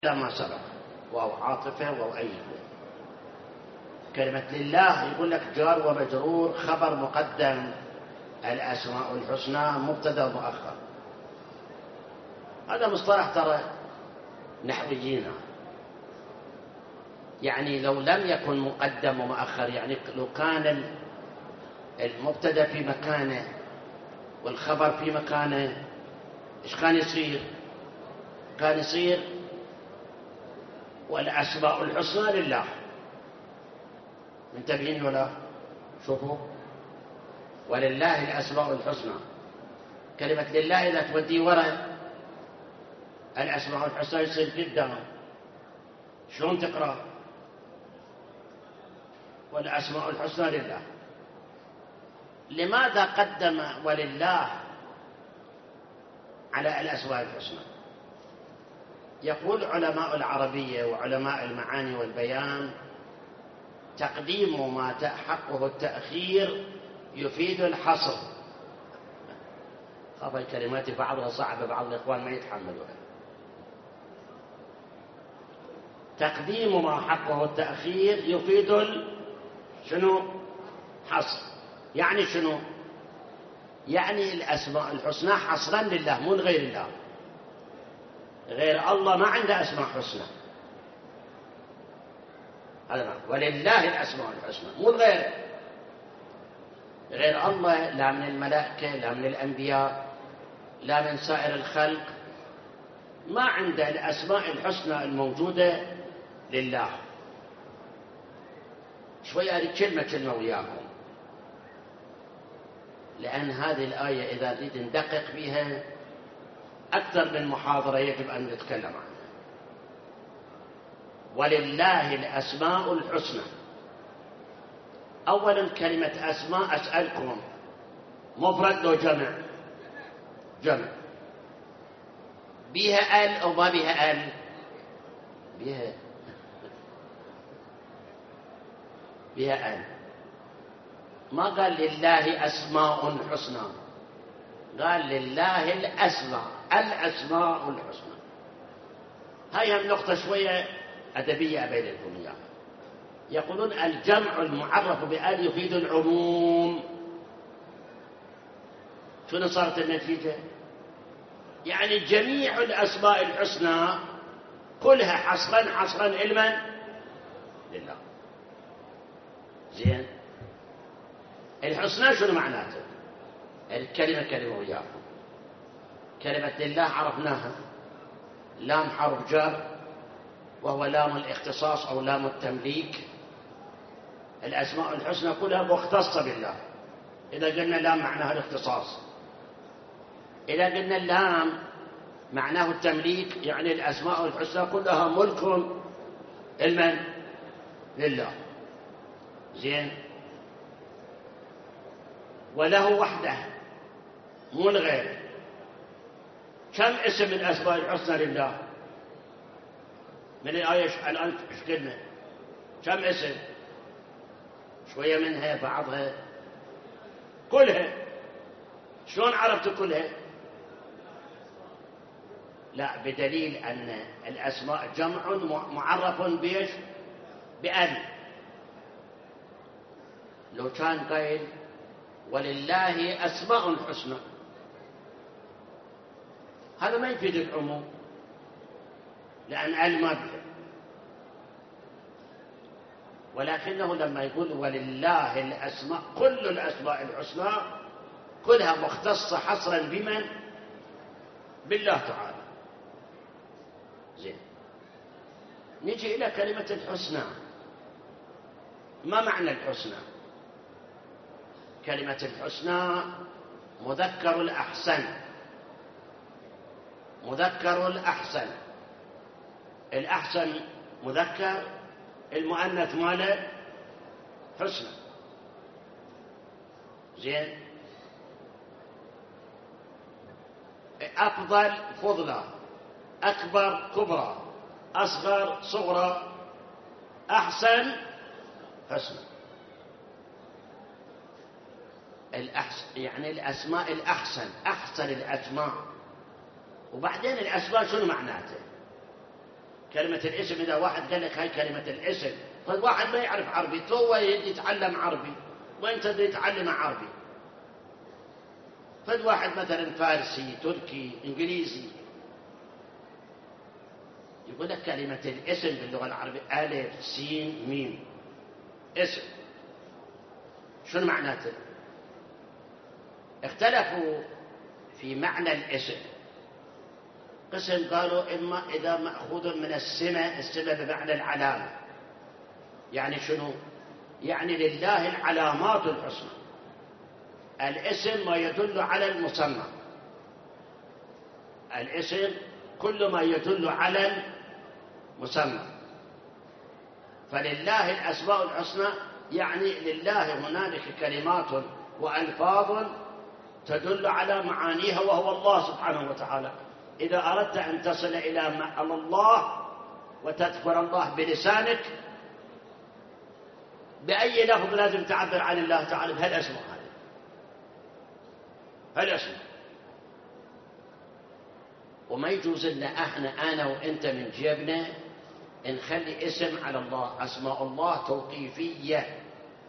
ما سبق وهو عاطفة وهو أي كلمة لله يقول لك جار ومجرور خبر مقدم الأسماء الحسنى مبتدأ مؤخر. هذا مصطلح ترى نحويين، يعني لو لم يكن مقدم ومؤخر، يعني لو كان المبتدأ في مكانه والخبر في مكانه إيش كان يصير؟ كان يصير والأسماء الحسنى لله. منتبهين ولا؟ شوفوا، ولله الأسماء الحسنى، كلمة لله إذا تودي وراء الأسماء الحسنى يصير قدام. شلون تقرأ؟ والأسماء الحسنى لله. لماذا قدم ولله على الأسماء الحسنى؟ يقول علماء العربية وعلماء المعاني والبيان: تقديم ما حقه التأخير يفيد الحصر. خاف الكلمات بعضها صعبة، بعض الإخوان ما يتحملونها. تقديم ما حقه التأخير يفيد شنو؟ حصر. يعني شنو؟ يعني الأسماء الحسنى حصرا لله مو غير الله. غير الله ما عنده أسماء حسنى. هذا ولله الأسماء الحسنى مو غير. غير الله لا من الملائكة لا من الأنبياء لا من سائر الخلق ما عنده الأسماء الحسنى الموجودة لله. شوي أريد كلمة وياكم، لأن هذه الآية إذا نريد ندقق فيها أكثر من محاضرة يجب أن نتكلم عنها. ولله الأسماء الحسنى. أولا كلمة أسماء أسألكم مفرد لو جمع؟ جمع. بها ال أو ما بها ال؟ بها ال. ما قال لله أسماء حسنى، قال لله الأسماء الحسنى. هاي هم نقطة شوية أدبية أبينكم إياها. يقولون الجمع المعرف بآل يفيد العموم. شنو صارت النتيجة؟ يعني جميع الأسماء الحسنى كلها حصرا علما لله. زين، الحسنى شنو معناته؟ الكلمة كلمة وياكم. كلمة لله عرفناها، لام حرف جر وهو لام الاختصاص أو لام التمليك. الأسماء الحسنى كلها مختصة بالله. إذا قلنا لام معناها الاختصاص، إذا قلنا اللام معناه التمليك، يعني الأسماء الحسنى كلها ملك المن؟ لله. زين، وله وحده مو الغير. كم اسم من الأسماء الحسنى لله؟ من الآية الآن ايش قلنا؟ كم اسم؟ شوية منها بعضها كلها. شلون عرفت كلها؟ لا، بدليل أن الأسماء جمع معرف بإيش؟ بأل. لو كان قيل ولله أسماء حسنى هذا ما يفيد العموم، لأن أل ما بها. ولكنه لما يقول ولله الأسماء، كل الأسماء الحسنى كلها مختصة حصرا بمن؟ بالله تعالى. زين، نجي إلى كلمة الحسنى. ما معنى الحسنى؟ كلمة الحسنى مذكر الأحسن. مذكر الأحسن. الأحسن مذكر، المؤنث ماله حسنى. زين، أفضل فضلة، أكبر كبرى، أصغر صغرى، أحسن حسنى. الأحسن يعني الأسماء الأحسن، أحسن الأسماء. وبعدين الأسماء شنو معناته؟ كلمة الاسم إذا واحد قال لك هاي كلمة الاسم، فالواحد ما يعرف عربي، تو يتعلم عربي وانت تتعلم عربي، فالواحد مثلا فارسي تركي انجليزي يقول لك كلمة الاسم باللغة العربية ألف سين ميم، اسم شنو معناته؟ اختلفوا في معنى الاسم. قسم قالوا إما إذا مأخوذ من السمة بمعنى العلامة، يعني شنو؟ يعني لله العلامات الحسنى. الاسم ما يدل على المسمى، الاسم كل ما يدل على المسمى، فلله الأسماء الحسنى يعني لله هنالك كلمات وألفاظ تدل على معانيها وهو الله سبحانه وتعالى. إذا أردت أن تصل إلى الله وتذكر الله بلسانك بأي لفظ لازم تعبر عن الله تعالى بهالأسماء هذه، هالأسماء. وما يجوز لنا أنا وإنت من جيبنا نخلي اسم على الله. أسماء الله توقيفية.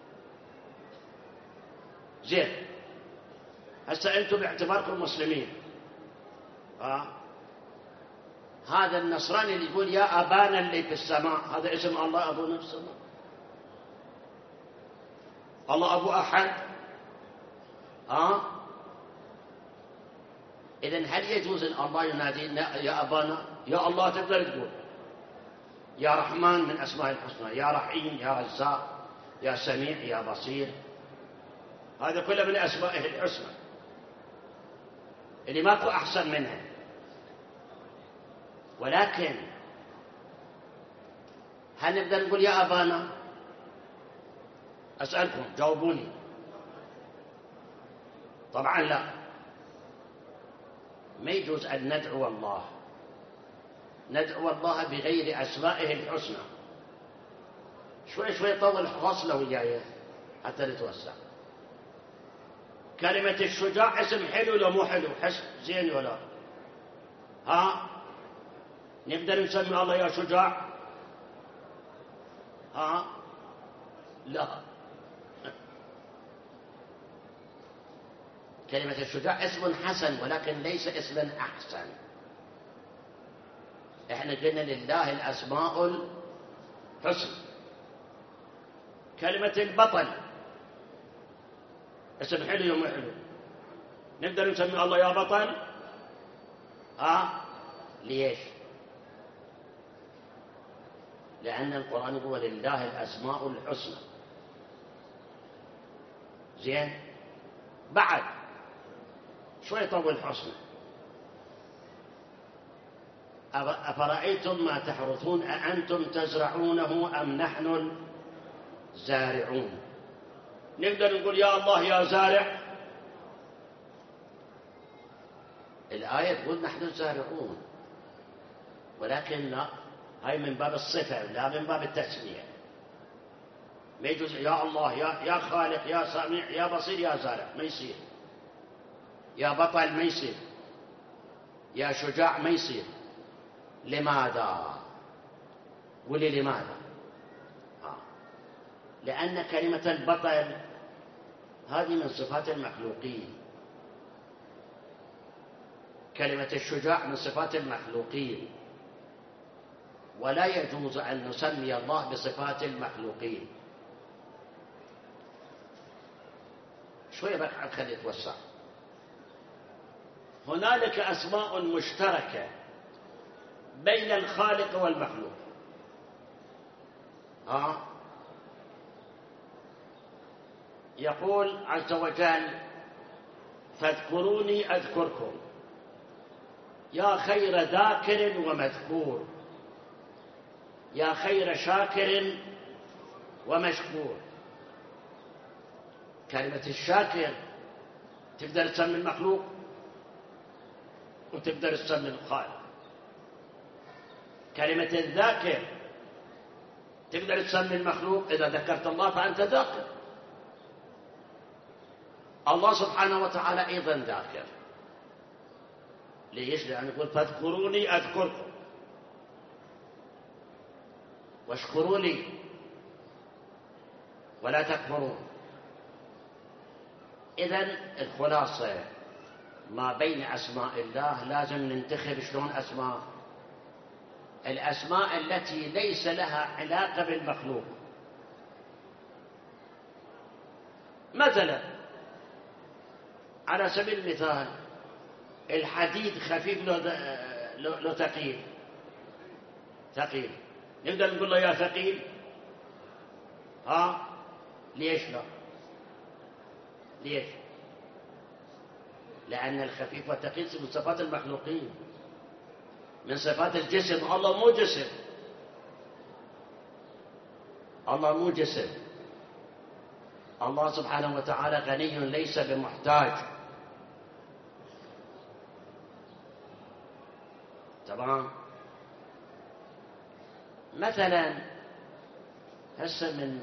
زين، هسه أنتم باعتباركم مسلمين، هذا النصراني اللي يقول يا أبانا اللي في السماء، هذا اسم الله أبونا في السماء؟ الله أبو أحد؟ إذن هل يجوز أن الله ينادينا يا أبانا؟ يا الله تقدر تقول، يا رحمن من أسماء الحسنى، يا رحيم، يا رزاق، يا سميع، يا بصير، هذا كله من أسمائه الحسنى اللي ماكو أحسن منها. ولكن هل نقدر نقول يا أبانا؟ أسألكم جاوبوني. طبعا لا، ما يجوز أن ندعو الله، ندعو الله بغير أسمائه الحسنى. شوي شوي طول فصله وياي حتى نتوسع. كلمة الشجاع اسم حلو ولا مو حلو؟ حسن زين ولا؟ نقدر نسمي الله يا شجاع؟ لا. كلمة الشجاع اسم حسن ولكن ليس اسما أحسن. احنا قلنا لله الأسماء الحسنى. كلمة البطل اسم حلو ومو حلو؟ نقدر نسمي الله يا بطل؟ ليش؟ لأن القرآن يقول لله الأسماء الحسنى. زين، بعد شوي طول حسنى. أفرأيتم ما تحرثون أأنتم تزرعونه أم نحن الزارعون؟ نقدر نقول يا الله يا زارع؟ الآية تقول نحن الزارعون، ولكن لا، هاي من باب الصفة لا من باب التسمية. ما يجوز يا الله يا خالق يا سميع يا بصير يا زارع، ما يصير. يا بطل ما يصير، يا شجاع ما يصير. لماذا؟ قولي لماذا؟ لأن كلمة البطل هذه من صفات المخلوقين، كلمة الشجاع من صفات المخلوقين، ولا يجوز أن نسمي الله بصفات المخلوقين. شوية بقى خلي يتوسع. هنالك أسماء مشتركة بين الخالق والمخلوق. يقول عز وجل فاذكروني أذكركم، يا خير ذاكر ومذكور، يا خير شاكر ومشكور. كلمة الشاكر تقدر تسمي المخلوق وتقدر تسمي الخالق. كلمة الذاكر تقدر تسمي المخلوق، إذا ذكرت الله فأنت ذاكر. الله سبحانه وتعالى أيضا ذاكر. ليش؟ لأنه يقول فاذكروني أذكركم. واشكروا لي ولا تكفرون. إذن الخلاصة ما بين أسماء الله لازم ننتخب شلون أسماء، الأسماء التي ليس لها علاقة بالمخلوق. مثلا على سبيل المثال الحديد خفيف لو ثقيل، ثقيل نقدر نقول له يا ثقيل؟ ليش لا؟ ليش؟ لأن الخفيف والثقيل من صفات المخلوقين، من صفات الجسم. الله مو جسم، الله مو جسم. الله سبحانه وتعالى غني ليس بمحتاج. تمام. مثلا هسه من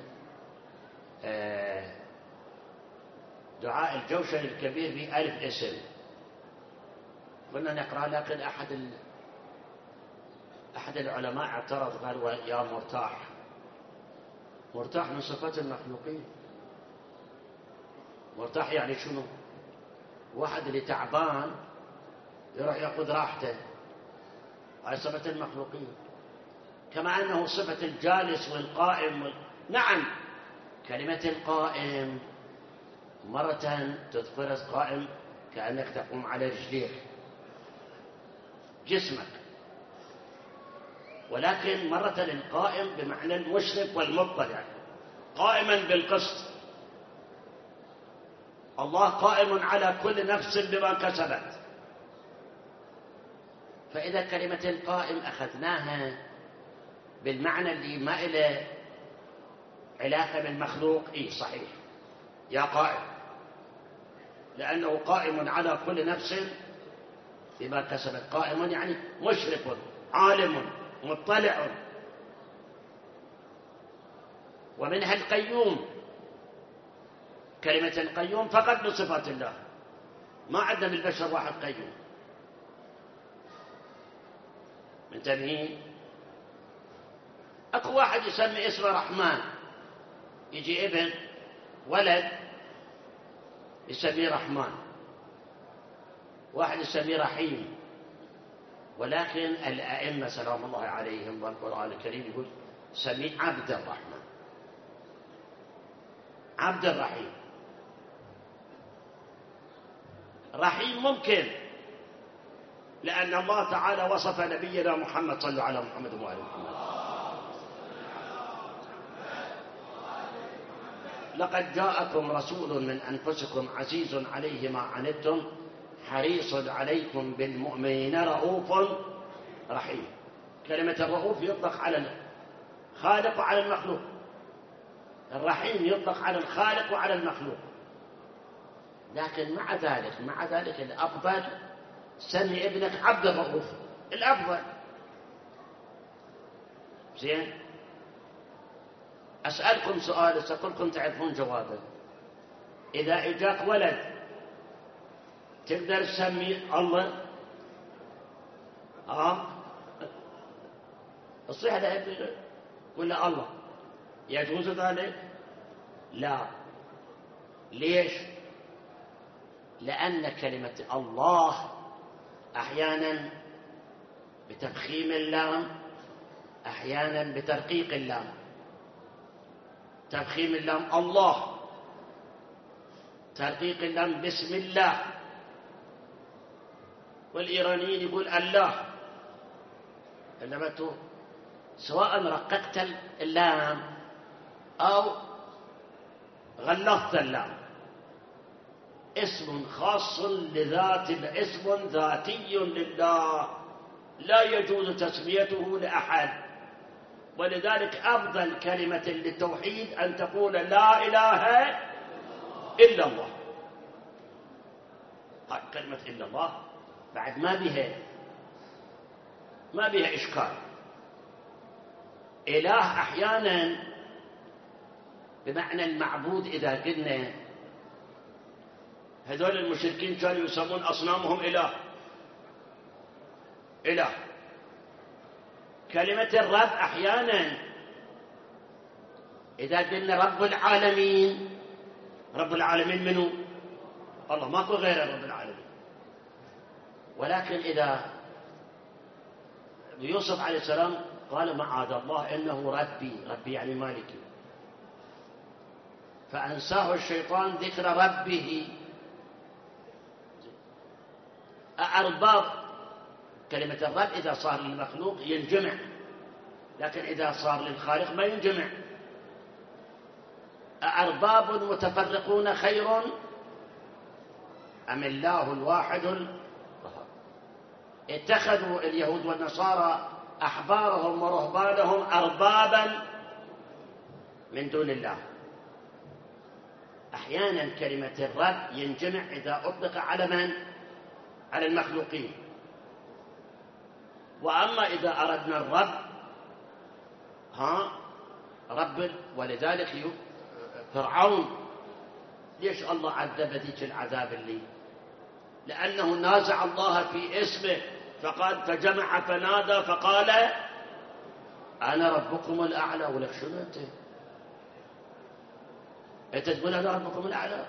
دعاء الجوشن الكبير في ألف اسم كنا نقرأ، لكن أحد العلماء اعترض قال يا مرتاح. مرتاح من صفات المخلوقين. مرتاح يعني شنو؟ واحد اللي تعبان يروح يأخذ راحته، هاي صفة المخلوقين. كما أنه صفة الجالس والقائم نعم، كلمة القائم مرة تذكر قائم كأنك تقوم على رجليك جسمك، ولكن مرة القائم بمعنى المشرف والمطلع، قائما بالقسط. الله قائم على كل نفس بما كسبت. فإذا كلمة القائم أخذناها بالمعنى اللي ما إله علاقة بالمخلوق، صحيح يا قائم، لأنه قائم على كل نفس بما كسبت. قائم يعني مشرف، عالم، مطلع. ومنها القيوم. كلمة القيوم فقط من صفات الله، ما عندنا من البشر واحد قيوم. منتبهين؟ اكو واحد يسمي اسمه رحمن، يجي ابن ولد يسميه رحمن، واحد يسميه رحيم. ولكن الأئمة سلام الله عليهم والقرآن الكريم يقول سميه عبد الرحمن، عبد الرحيم. رحيم ممكن، لأن الله تعالى وصف نبينا محمد، صلوا على محمد وآل محمد، لقد جاءكم رسول من أنفسكم عزيز عليه ما عنتم حريص عليكم بالمؤمنين رؤوف رحيم. كلمة الرؤوف يطلق على الخالق وعلى المخلوق، الرحيم يطلق على الخالق وعلى المخلوق. لكن مع ذلك الأفضل سمي ابنك عبد الرؤوف، الأفضل. زين، أسألكم سؤال سأقولكم تعرفون جوابه. إذا إجاك ولد تقدر تسمي الله؟ الصيحة لا ولا الله يجوز ذلك؟ لا. ليش؟ لأن كلمة الله أحيانا بتفخيم اللام، أحيانا بترقيق اللام. تفخيم اللام الله، ترقيق اللام بسم الله. والإيرانيين يقول الله، إنما سواء رققت اللام أو غلظت اللام، اسم خاص لذات، اسم ذاتي لله لا يجوز تسميته لأحد. ولذلك أفضل كلمة للتوحيد أن تقول لا إله إلا الله. كلمة إلا الله بعد ما بها إشكال. إله أحيانا بمعنى المعبود. إذا قلنا هذول المشركين كانوا يسمون أصنامهم إله. كلمة الرب أحيانا إذا قلنا رب العالمين، رب العالمين منه؟ الله، ماكو غير رب العالمين. ولكن إذا يوسف عليه السلام قال معاذ الله إنه ربي يعني مالكي، فأنساه الشيطان ذكر ربه. أرباب، كلمة الرب إذا صار للمخلوق ينجمع، لكن إذا صار للخالق ما ينجمع. أأرباب متفرقون خير أم الله الواحد القهار؟ اتخذوا اليهود والنصارى أحبارهم ورهبانهم أربابا من دون الله. أحيانا كلمة الرب ينجمع إذا أطلق على من؟ على المخلوقين. وأما إذا أردنا الرب رب، ولذلك فرعون ليش الله عذب ذيك العذاب اللي؟ لأنه نازع الله في اسمه، فقال فجمع فنادى فقال أنا ربكم الأعلى. ولك شنو أنت تقول أنا ربكم الأعلى؟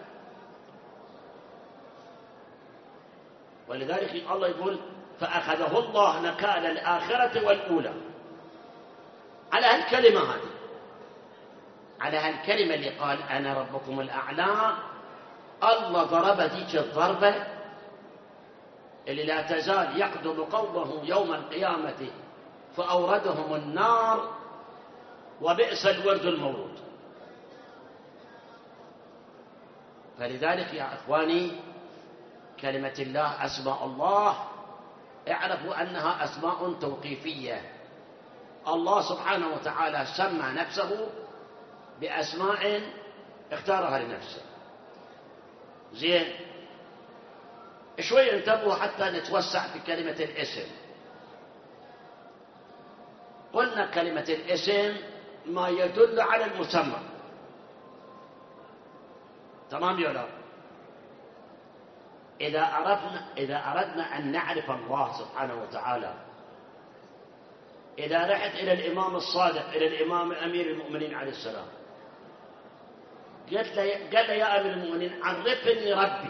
ولذلك الله يقول فأخذه الله نكال الآخرة والأولى. على هالكلمة هذه، على هالكلمة اللي قال أنا ربكم الأعلى، الله ضرب ذيك الضربة اللي لا تزال يقدم قومه يوم القيامة فأوردهم النار وبئس الورد المورود. فلذلك يا أخواني كلمة الله، أسماء الله، اعرفوا أنها أسماء توقيفية. الله سبحانه وتعالى سمى نفسه بأسماء اختارها لنفسه. زين، شوي انتبهوا حتى نتوسع في كلمة الاسم. قلنا كلمة الاسم ما يدل على المسمى، تمام يا لا؟ إذا أردنا أن نعرف الله سبحانه وتعالى، إذا رحت إلى الإمام الصادق، إلى الإمام أمير المؤمنين عليه السلام، قال له يا أمير المؤمنين عرفني ربي،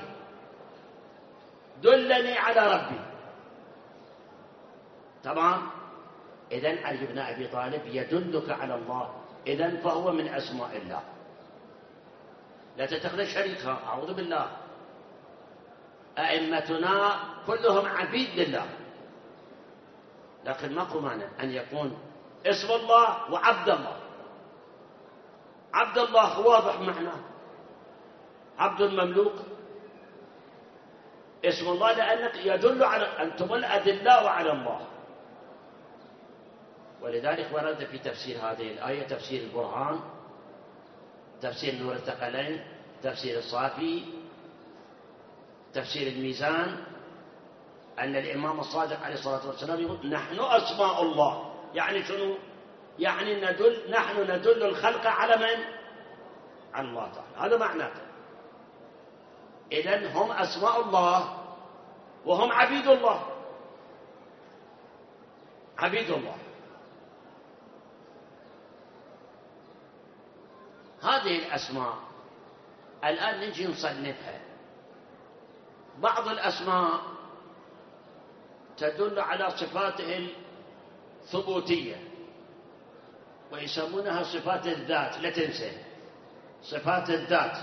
دلني على ربي. تمام؟ إذن علي بن أبي طالب يدلك على الله، إذن فهو من أسماء الله. لا تتخذ شريكها، أعوذ بالله. أئمتنا كلهم عبيد لله، لكن ماكو مانع أن يكون اسم الله وعبد الله. عبد الله واضح معناه، عبد المملوك. اسم الله لأنك يدل على أنتم الأدلاء على الله. ولذلك ورد في تفسير هذه الآية تفسير البرهان، تفسير نور الثقلين، تفسير الصافي، تفسير الميزان، أن الإمام الصادق عليه الصلاة والسلام يقول نحن أسماء الله. يعني شنو؟ يعني نحن ندل الخلق على من؟ على الله تعالى. هذا معناه. إذن هم أسماء الله وهم عبيد الله، عبيد الله. هذه الأسماء الآن نجي نصنفها. بعض الأسماء تدل على صفاته الثبوتية ويسمونها صفات الذات. لا تنسى صفات الذات.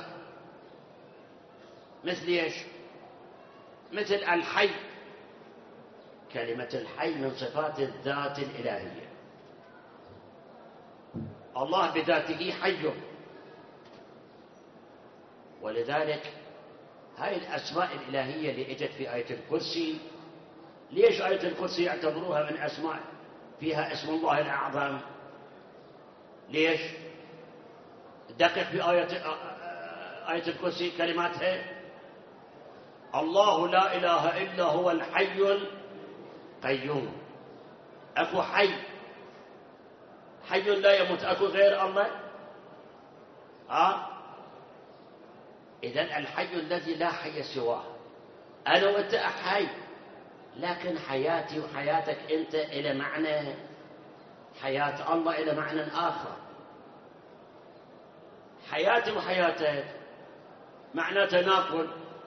مثل ايش؟ مثل الحي. كلمة الحي من صفات الذات الإلهية. الله بذاته حي، ولذلك هاي الأسماء الإلهية اللي اجت في آية الكرسي. ليش آية الكرسي يعتبروها من أسماء فيها اسم الله الأعظم؟ ليش؟ دقق في آية الكرسي كلماتها: الله لا إله إلا هو الحي القيوم. أكو حي، حي لا يموت، أكو غير الله؟ إذن الحي الذي لا حي سواه. أنا وأنت أحي، لكن حياتي وحياتك أنت إلى معنى، حياة الله إلى معنى آخر. حياتي وحياتك معناته ناكل.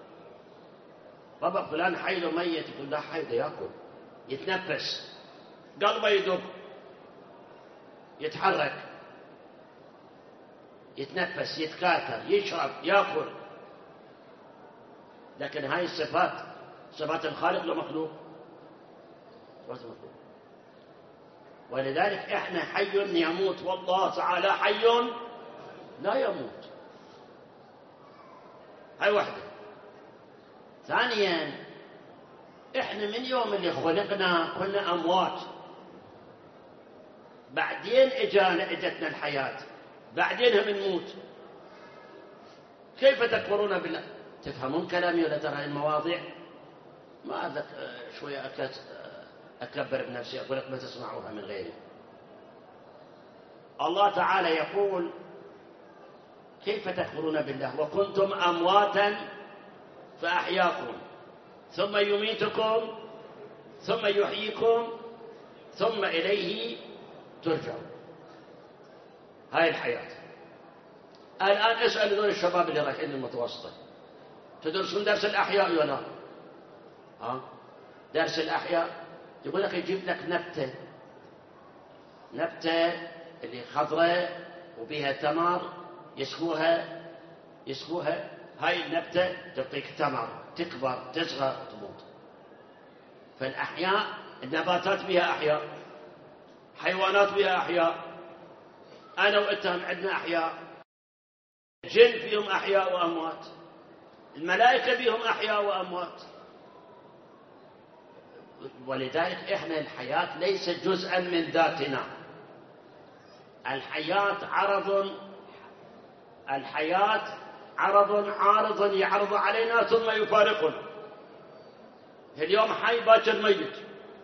بابا فلان حي وميت، يقول لا حي، ده ياكل، يتنفس، قلبه يدق، يتحرك، يتنفس، يتكاثر، يشرب، ياكل. لكن هاي الصفات صفات الخالق لو مخلوق؟ صفات المخلوق. ولذلك احنا حي يموت، والله تعالى حي لا يموت. هاي وحده. ثانيا، احنا من يوم اللي خلقنا كنا اموات، بعدين اجتنا الحياه، بعدين هم نموت. كيف تكفرون بالله؟ تفهمون كلامي ولا ترى المواضيع؟ ما أذك شويه اكبر بنفسي، اقول لك ما تسمعوها من غيري. الله تعالى يقول كيف تكفرون بالله وكنتم امواتا فاحياكم ثم يميتكم ثم يحييكم ثم اليه ترجعون. هاي الحياه. الان اسال دول الشباب اللي رايحين المتوسطه، تدرسون درس الاحياء ولا درس الاحياء؟ يقول لك يجيب لك نبته اللي خضراء وبها تمر، يسقوها، هاي النبته تعطيك تمر، تكبر، تصغر، تموت. فالاحياء النباتات بها احياء، حيوانات بها احياء، انا وانتم عندنا احياء، الجن فيهم احياء واموات، الملائكه بهم احياء واموات. ولذلك احنا الحياه ليست جزءا من ذاتنا. الحياه عرض عارض يعرض علينا ثم يفارقنا. اليوم حي باكر ميت.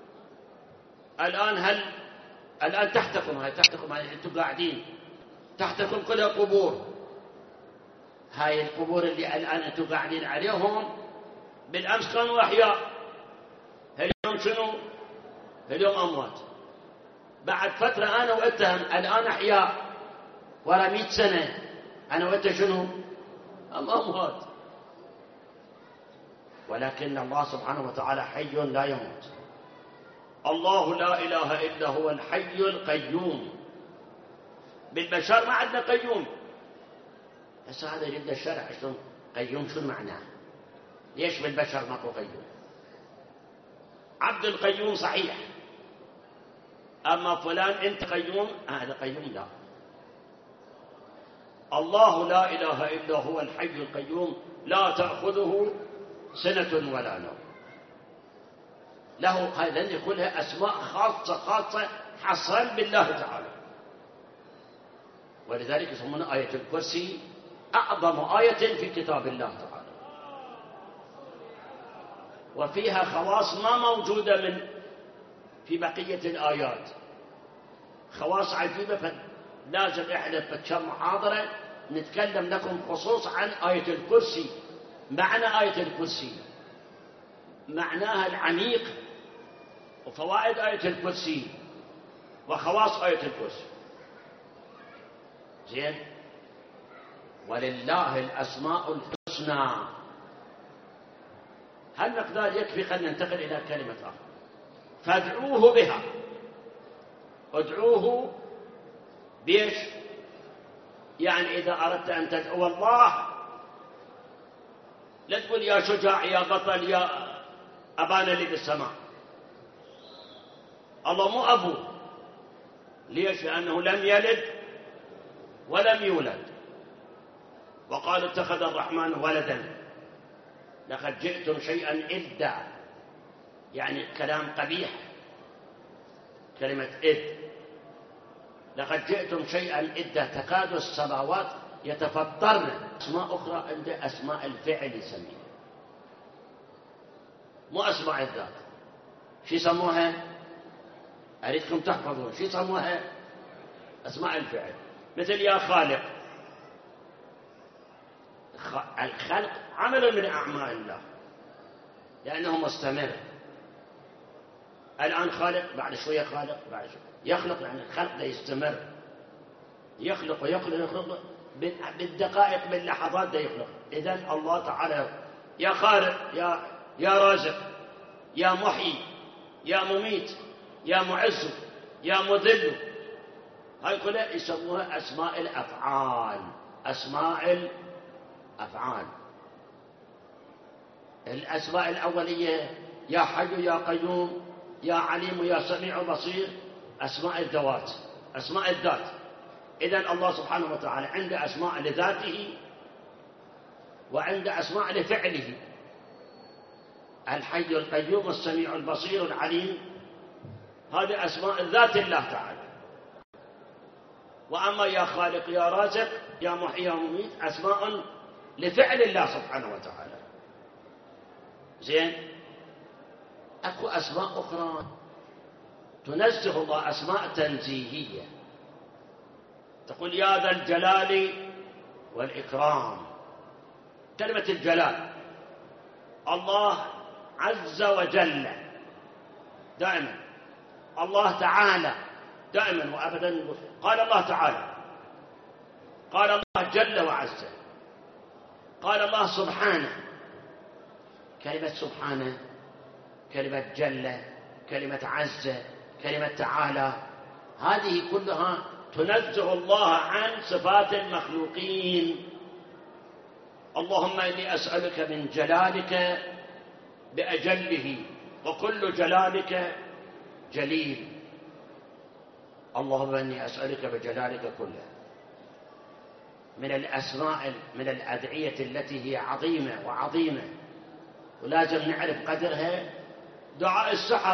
الان تحتكم هاي انتم قاعدين تحتكم كلها قبور. هاي القبور اللي الان انتم قاعدين عليهم بالامس كانوا احياء، اليوم شنو؟ اليوم اموات. بعد فتره انا وانتم الان احياء، ورا 100 سنه انا وانت شنو؟ اموات. ولكن الله سبحانه وتعالى حي لا يموت. الله لا اله الا هو الحي القيوم. بالبشر ما عندنا قيوم. بس هذا جدا الشرع شلون قيوم؟ شو معناه؟ ليش بالبشر ماكو قيوم؟ عبد القيوم صحيح، اما فلان انت قيوم، هذا قيوم لا. الله لا اله الا هو الحي القيوم لا تاخذه سنه ولا نوم. له هذا كلها اسماء خاصه حصرا بالله تعالى. ولذلك يسمونها ايه الكرسي اعظم ايه في كتاب الله تعالى، وفيها خواص ما موجوده في بقيه الايات، خواص عجيبه. لازم احنا في كم محاضره نتكلم لكم خصوص عن آية الكرسي، معنى آية الكرسي، معناها العميق، وفوائد آية الكرسي، وخواص آية الكرسي. زين. ولله الأسماء الحسنى. هالمقدار يكفي. خلينا ننتقل إلى كلمة أخرى. فادعوه بها. ادعوه بيش؟ يعني إذا أردت أن تدعو الله لا تقول يا شجاع يا بطل يا أبانا اللي بالسماء. الله مو أبو. ليش؟ لأنه لم يلد ولم يولد. وقالوا اتخذ الرحمن ولدا. لقد جئتم شيئا إدا، يعني كلام قبيح، كلمة إد. لقد جئتم شيئا إدا تكاد السماوات يتفطرن. أسماء أخرى عند أسماء الفعل يسميها، مو أسماء الذات. شو يسموها؟ أريدكم تحفظون. شو يسموها؟ أسماء الفعل. مثل يا خالق. الخلق عمل من أعمال الله لأنه مستمر. الآن خالق، بعد شوية خالق، بعد شوية يخلق. يعني الخلق ده يستمر، يخلق ويخلق بالدقائق باللحظات ده يخلق. إذن الله تعالى يا خالق، يا رازق، يا محيي، يا مميت، يا معز، يا مذل، هاي كلها يسموها أسماء الأفعال. أسماء الأفعال. الأسماء الأولية يا حي يا قيوم يا عليم يا سميع بصير أسماء الذوات، أسماء الذات. إذن الله سبحانه وتعالى عنده أسماء لذاته وعنده أسماء لفعله. الحي القيوم السميع البصير العليم، هذه أسماء ذات الله تعالى. وأما يا خالق يا رازق يا محيي يا مميت أسماء لفعل الله سبحانه وتعالى. زين، أكو أسماء أخرى تنزه الله، أسماء تنزيهية، تقول يا ذا الجلال والإكرام. كلمة الجلال، الله عز وجل دائما، الله تعالى دائما وأبدا. قال الله تعالى، قال الله جل وعز، قال الله سبحانه. كلمة سبحانه، كلمة جل، كلمة عز، كلمة تعالى، هذه كلها تنزه الله عن صفات المخلوقين. اللهم إني أسألك من جلالك بأجله، وكل جلالك جليل. اللهم إني أسألك بجلالك كله. من الأسماء، من الأدعية التي هي عظيمة وعظيمة ولازم نعرف قدرها، دعاء السحر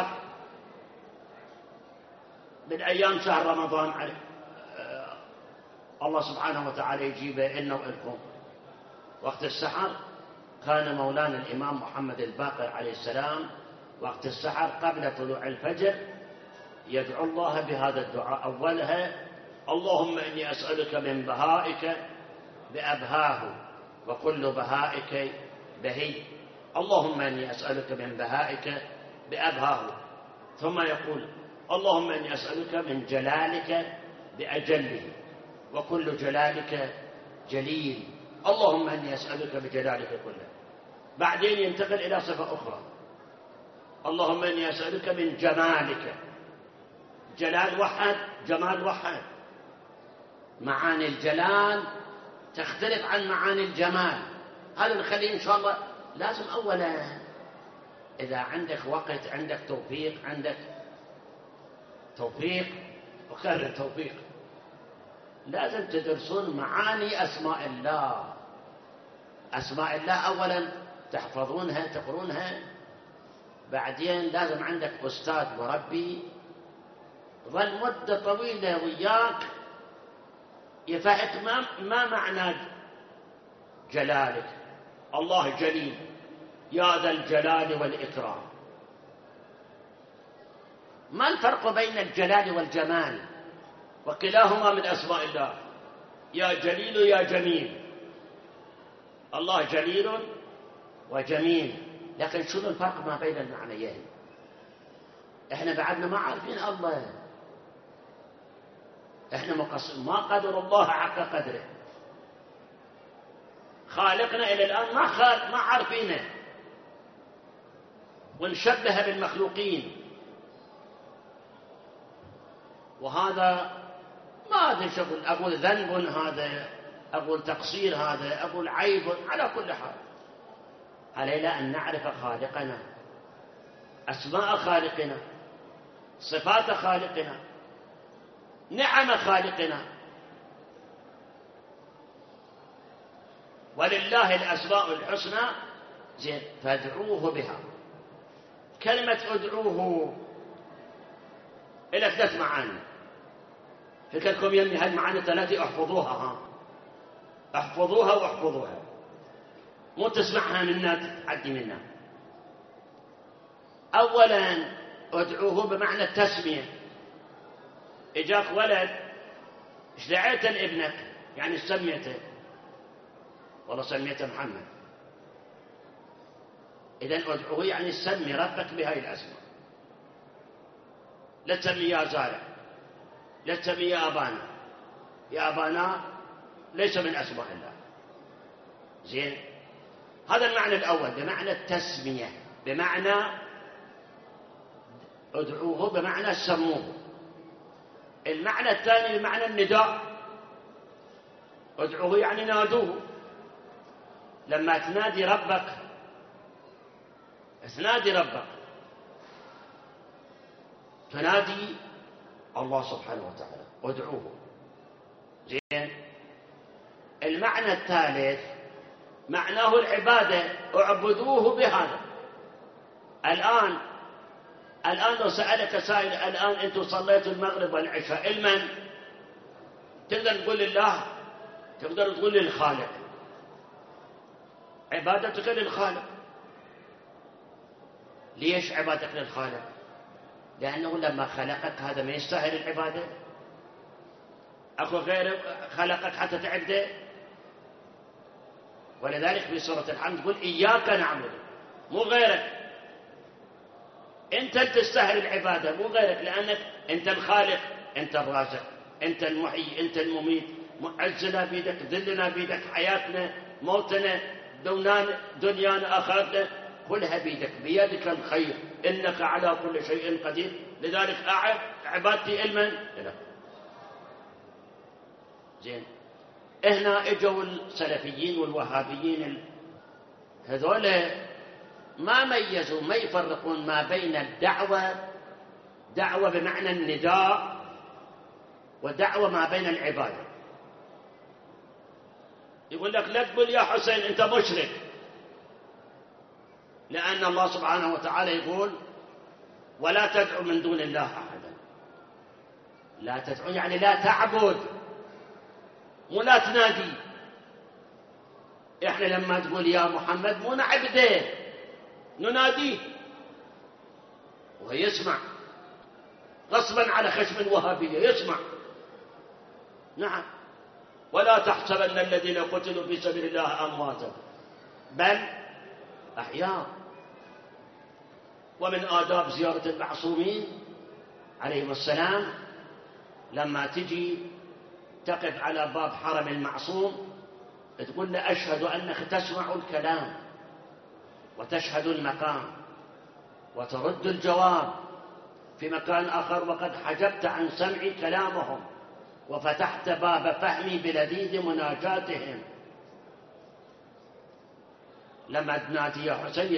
من أيام شهر رمضان. الله سبحانه وتعالى يجيبه إلنا وإلكم. وقت السحر كان مولانا الإمام محمد الباقر عليه السلام وقت السحر قبل طلوع الفجر يدعو الله بهذا الدعاء. أولها اللهم إني أسألك من بهائك بأبهاه وكل بهائك بهي. اللهم إني أسألك من بهائك بأبهاه. ثم يقول اللهم إني أسألك من جلالك بأجله وكل جلالك جليل. اللهم إني أسألك بجلالك كله. بعدين ينتقل إلى صفة أخرى، اللهم إني أسألك من جمالك. جلال وحد، جمال وحد. معاني الجلال تختلف عن معاني الجمال. هذا نخليه إن شاء الله. لازم أولا إذا عندك وقت، عندك توفيق، عندك توفيق وخير توفيق، لازم تدرسون معاني أسماء الله. أسماء الله أولا تحفظونها تقرونها، بعدين لازم عندك أستاذ مربي ظل مدة طويلة وياك يفهمك ما معنى جلالك. الله جليل، يا ذا الجلال والإكرام. ما الفرق بين الجلال والجمال؟ وكلاهما من أسماء الله، يا جليل يا جميل. الله جليل وجميل، لكن شنو الفرق ما بين المعنيين؟ احنا بعدنا ما عارفين الله، احنا ما قدر الله حق قدره. خالقنا إلى الآن ما عارفينه، ونشبه بالمخلوقين. وهذا ما أدري شو أقول، ذنب هذا، أقول تقصير هذا، أقول عيب. على كل حال علينا أن نعرف خالقنا، أسماء خالقنا، صفات خالقنا، نعم خالقنا. ولله الأسماء الحسنى زين فادعوه بها. كلمة ادعوه إلى 3 معاني. فكركم يمي هالمعاني 3 احفظوها، احفظوها واحفظوها، مو تسمعها منا تعدي منا. أولا ادعوه بمعنى التسمية. إجاك ولد ايش دعيت لابنك؟ يعني سميته، والله سميته محمد. إذن ادعوه يعني سمي ربك بهاي الأسماء. لا تسمي يا زارع، لا تسمي يا أبانا. يا أبانا ليس من أسماء الله. زين، هذا المعنى الأول بمعنى التسمية، بمعنى ادعوه، بمعنى سموه. المعنى الثاني بمعنى النداء، ادعوه يعني نادوه. لما تنادي ربك تنادي الله سبحانه وتعالى، ادعوه. زين، المعنى الثالث معناه العبادة، اعبدوه بهذا. الآن لو سألك سائل، الآن أنتم صليتوا المغرب والعشاء، المن؟ تقدر تقول لله، تقدر تقول للخالق، عبادتك للخالق. ليش عبادتك للخالق؟ لأنه لما خلقك هذا ما يستاهل العبادة. أخو غيره خلقك حتى تعبده. ولذلك في سورة الحمد تقول إياك نعبد، مو غيرك. أنت تستاهل العبادة مو غيرك، لأنك أنت الخالق، أنت الرازق، أنت المحيي، أنت المميت. عزنا بيدك، ذلنا بيدك، حياتنا، موتنا، دنيانا، آخرتنا، كلها بيدك، بيدك الخير، إنك على كل شيء قدير. لذلك عبادتي المن لا. زين، هنا اجوا السلفيين والوهابيين هذول ما ميزوا، ما يفرقون ما بين دعوة بمعنى النداء ودعوة ما بين العبادة. يقول لك لا تقول يا حسين أنت مشرك، لأن الله سبحانه وتعالى يقول ولا تدعو من دون الله أحدا. لا تدعو يعني لا تعبد، مو لا تنادي. إحنا لما تقول يا محمد مو نعبده، نناديه وهو يسمع، غصبا على خشم الوهابية يسمع. نعم، ولا تحسبن الذين قتلوا في سبيل الله أمواتا بل أحياء. ومن آداب زيارة المعصومين عليهم السلام لما تجي تقف على باب حرم المعصوم تقول له أشهد أنك تسمع الكلام وتشهد المقام وترد الجواب. في مكان آخر وقد حجبت عن سمعي كلامهم وفتحت باب فهمي بلذيذ مناجاتهم. لما تنادي يا حسين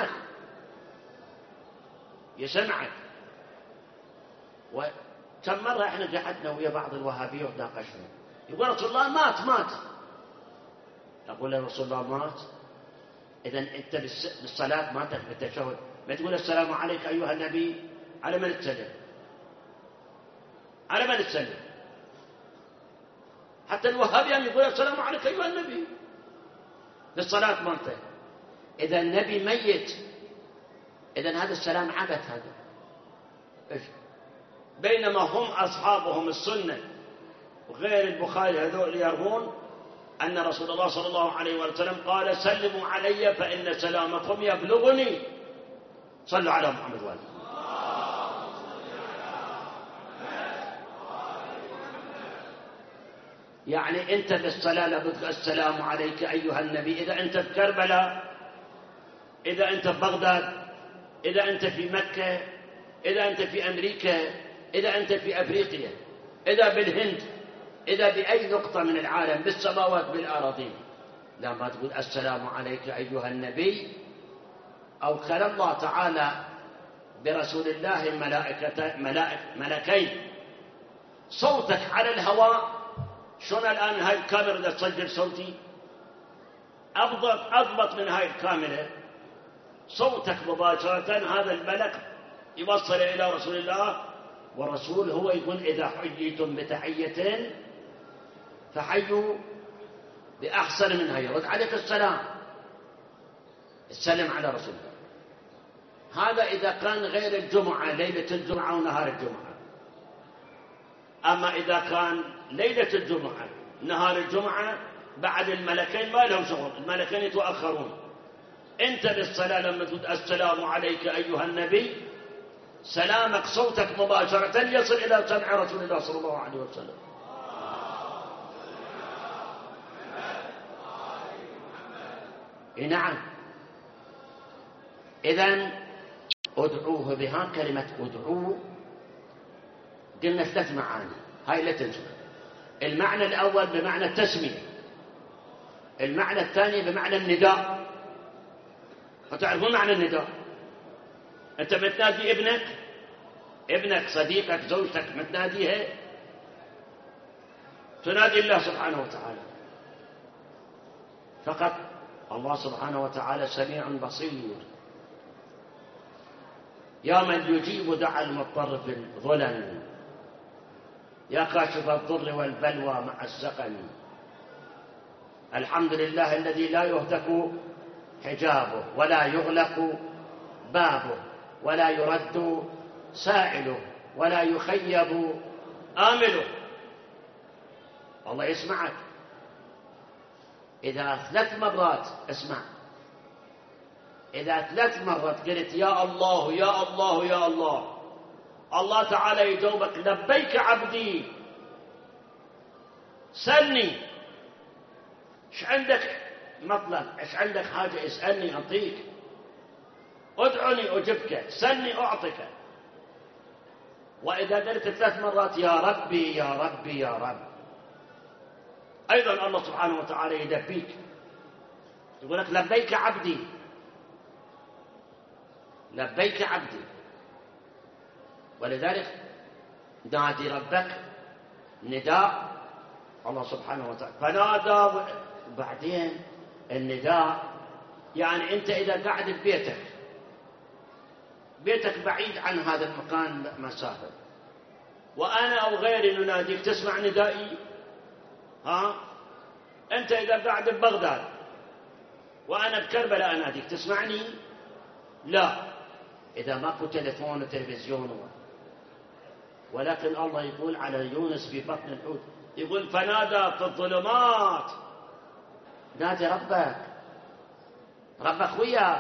يسمعك. وكم مرة احنا قعدنا ويا بعض الوهابية وناقشنا، يقول رسول الله مات. أقول له رسول الله مات؟ إذا أنت بالصلاة ما تقبل التشهد، ما تقول السلام عليك أيها النبي، على من تسلم؟ على من تسلم؟ حتى الوهابيان يقول السلام عليك أيها النبي بالصلاة مالته. إذا النبي ميت، إذا هذا السلام عبث هذا. إيش؟ بينما هم أصحابهم السنة وغير البخاري هذول يروون أن رسول الله صلى الله عليه وسلم قال سلموا علي فإن سلامكم يبلغني. صلوا على محمد وآله. يعني أنت بالصلاة لابد السلام عليك أيها النبي. إذا أنت في كربلاء، إذا أنت في بغداد، إذا أنت في مكة، إذا أنت في أمريكا، إذا أنت في أفريقيا، إذا بالهند، إذا بأي نقطة من العالم، بالسماوات بالأراضين، لما تقول السلام عليك أيها النبي، أو خلى الله تعالى برسول الله ملكين صوتك على الهواء. شلون الآن هاي الكاميرا إذا تسجل صوتي أضبط من هاي الكاميرا صوتك مباشرة، هذا الملك يوصل إلى رسول الله، والرسول هو يقول إذا حييتم بتحية فحيوا بأحسن منها، يرد عليك السلام، السلام على رسول الله. هذا إذا كان غير الجمعة، ليلة الجمعة ونهار الجمعة. أما إذا كان ليلة الجمعة نهار الجمعة بعد الملكين ما لهم شغل، الملكين يتأخرون. أنت بالصلاة لما تقول السلام عليك أيها النبي، سلامك صوتك مباشرة يصل إلى سمع رسول الله صلى الله عليه وسلم. نعم. إذن ادعوه بها. كلمة ادعوه قلنا 3 معاني، هاي لا تنسوا. المعنى الأول بمعنى التسمية، المعنى الثاني بمعنى النداء. فتعرفون معنى النداء؟ أنت بتنادي ابنك صديقك زوجتك، بتناديها، تنادي الله سبحانه وتعالى فقط. الله سبحانه وتعالى سميع بصير. يا من يجيب دعاء المضطر في الظلم، يا كاشف الضر والبلوى مع السقم. الحمد لله الذي لا يهتك حجابه ولا يغلق بابه ولا يرد سائله ولا يخيب آمله. الله يسمعك. إذا 3 مرات اسمع، إذا 3 مرات قلت يا الله يا الله يا الله، الله تعالى يجاوبك لبيك عبدي، سلني، ايش عندك مطلب، ايش عندك حاجة اسألني أعطيك، ادعني أجبك، سلني أعطك. وإذا قلت 3 مرات يا ربي يا ربي يا رب، أيضا الله سبحانه وتعالى يلبيك، يقول لك لبيك عبدي، لبيك عبدي. ولذلك نادي ربك نداء الله سبحانه وتعالى. فنادى. وبعدين النداء يعني أنت إذا قاعد في بيتك بعيد عن هذا المكان مسافة، وأنا أو غيري نناديك، تسمع ندائي؟ ها؟ أنت إذا قاعد ببغداد وأنا بكربلاء أناديك، تسمعني؟ لا، إذا ماكو تلفون وتلفزيون. ولكن الله يقول على يونس في بطن الحوت، يقول فنادى في الظلمات. نادي ربك، ربك وياك.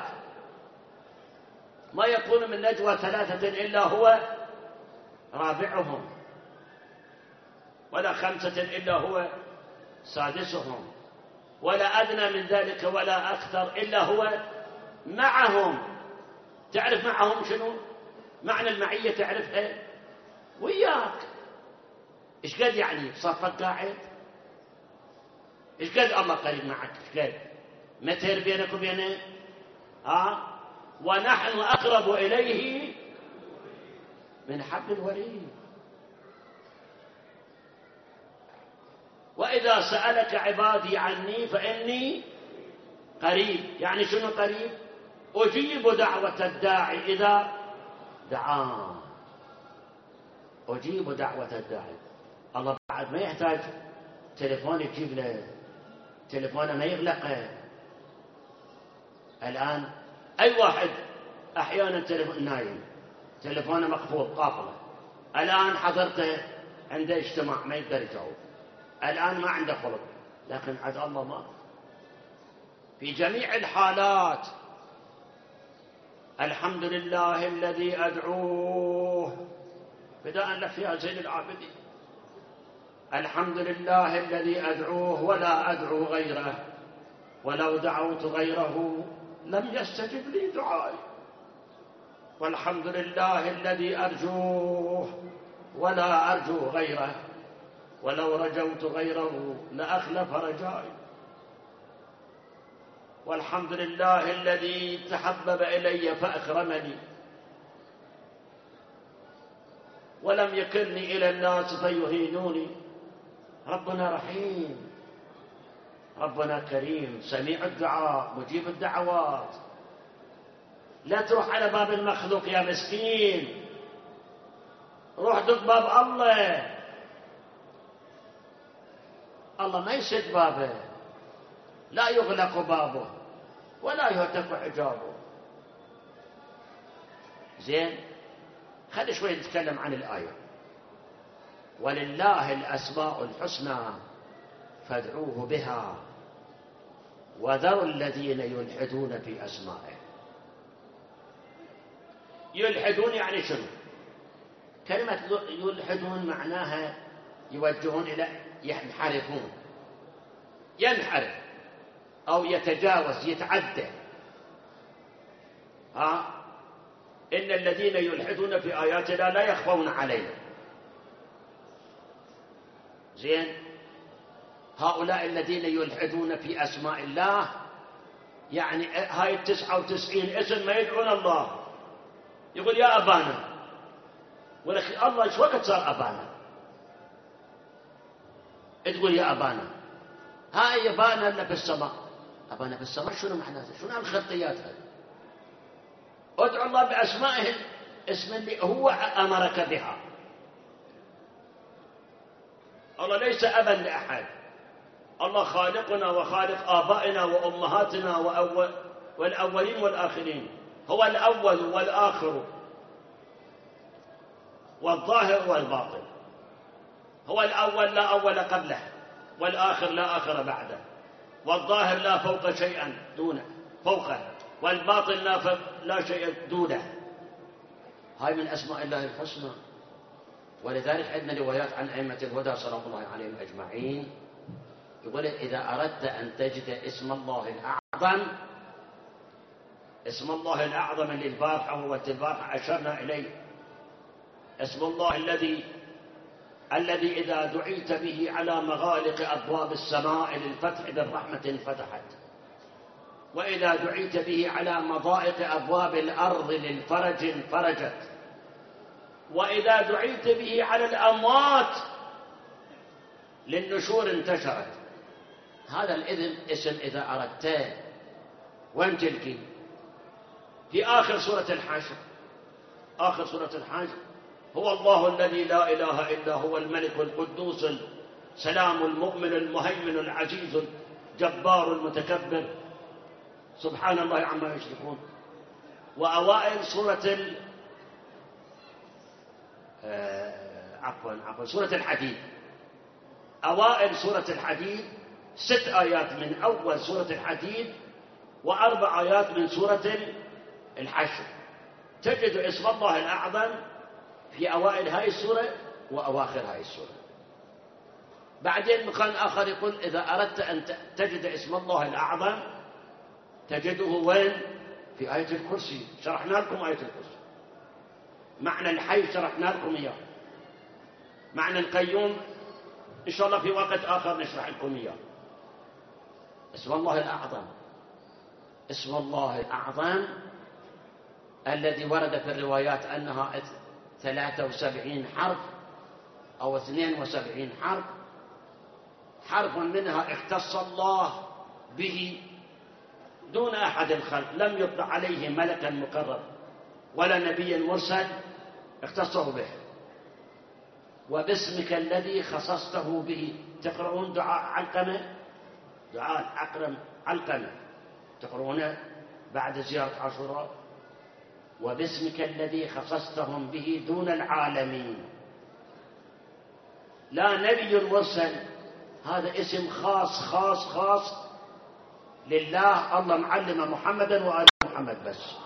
ما يكون من نجوى 3 إلا هو رابعهم، ولا 5 إلا هو سادسهم، ولا أدنى من ذلك ولا أكثر إلا هو معهم. تعرف معهم شنو؟ معنى المعية تعرفها؟ وياك. إيش قد يعني بصفك قاعد؟ إيش قد الله قريب معك؟ إيش قد متر بينك وبينه؟ ونحن أقرب إليه من حبل الوريد. وإذا سألك عبادي عني فإني قريب. يعني شنو قريب؟ أجيب دعوة الداعي إذا دعان. أجيب دعوة الداعي. الله بعد ما يحتاج تليفون يجيب له، تليفونه ما يغلقه. الآن أي واحد أحيانا تليفون نايم، تليفونه مقفول قافله، الآن حضرته عنده اجتماع ما يقدر يجاوب، الآن ما عنده خلق، لكن عز الله ما. في جميع الحالات الحمد لله الذي أدعوه، بداء لك يا زين العابدين. الحمد لله الذي أدعوه ولا أدعو غيره، ولو دعوت غيره لم يستجب لي دعائي. والحمد لله الذي أرجوه ولا أرجو غيره، ولو رجوت غيره لأخلف رجائي. والحمد لله الذي تحبب إلي فأكرمني، ولم يكلني إلى الناس فيهينوني. ربنا رحيم، ربنا كريم، سميع الدعاء، مجيب الدعوات. لا تروح على باب المخلوق يا مسكين، روح دق باب الله. الله ما يسد بابه، لا يغلق بابه ولا يهتك حجابه. زين، خلي شوي نتكلم عن الآية. ولله الأسماء الحسنى فادعوه بها وذروا الذين يلحدون في أسمائه. يلحدون يعني شنو؟ كلمة يلحدون معناها يوجهون إلى ينحرفون، ينحرف. أو يتجاوز يتعدى. إن الذين يلحدون في آياتنا لا يخفون علينا. زين، هؤلاء الذين يلحدون في أسماء الله، يعني هاي 99 اسم ما يدعون الله، يقول يا أبانا، ولكن الله ايش وقت صار أبانا؟ تقول يا أبانا، هاي أبانا إلا في السماء. أبانا في السماء شنو معناته؟ شنو الخطيات هذه؟ ادعو الله بأسمائه، اسم اللي هو أمرك بها. الله ليس أبا لأحد، الله خالقنا وخالق آبائنا وأمهاتنا والأولين والآخرين، هو الأول والآخر والظاهر والباطن. هو الأول لا أول قبله، والآخر لا آخر بعده، والظاهر لا فوق شيئا دونه فوقه، والباطن لا شيء دونه. هاي من أسماء الله الحسنى. ولذلك عندنا روايات عن أئمة الهدى صلى الله عليهم أجمعين، يقول إذا أردت أن تجد اسم الله الأعظم، اسم الله الأعظم اللي البارحة والبارحة أشرنا إليه، اسم الله الذي إذا دعيت به على مغالق أبواب السماء للفتح بالرحمة انفتحت، وإذا دعيت به على مضائق أبواب الأرض للفرج انفرجت، وإذا دعيت به على الأموات للنشور انتشرت. هذا الإذن اسم إذا أردته. وين تلقي؟ في آخر سورة الحشر. آخر سورة الحشر: هو الله الذي لا إله إلا هو الملك القدوس السلام المؤمن المهيمن العزيز الجبار المتكبر سبحان الله عما يشركون. وأوائل سورة سورة الحديد. أوائل سورة الحديد 6 آيات من أول سورة الحديد و4 آيات من سورة الحشر. تجد اسم الله الأعظم في أوائل هاي السورة وأواخر هاي السورة. بعدين مكان آخر يقول إذا أردت أن تجد اسم الله الأعظم تجده وين؟ في آية الكرسي. شرحنا لكم آية الكرسي. معنى الحي شرحنا لكم إياه. معنى القيوم إن شاء الله في وقت آخر نشرح لكم إياه. اسم الله الأعظم، اسم الله الأعظم الذي ورد في الروايات أنها 73 حرف أو 72 حرف. حرف منها اختص الله به دون أحد الخلق، لم يطلع عليه ملكا مقرب ولا نبي مرسل اختصه به. وباسمك الذي خصصته به. تقرؤون دعاء علقمة، دعاء علقمة تقرؤونه بعد زيارة عاشوراء: وباسمك الذي خصصتهم به دون العالمين. لا نبي مرسل، هذا اسم خاص خاص خاص لله. الله معلم محمدا وآل محمد بس.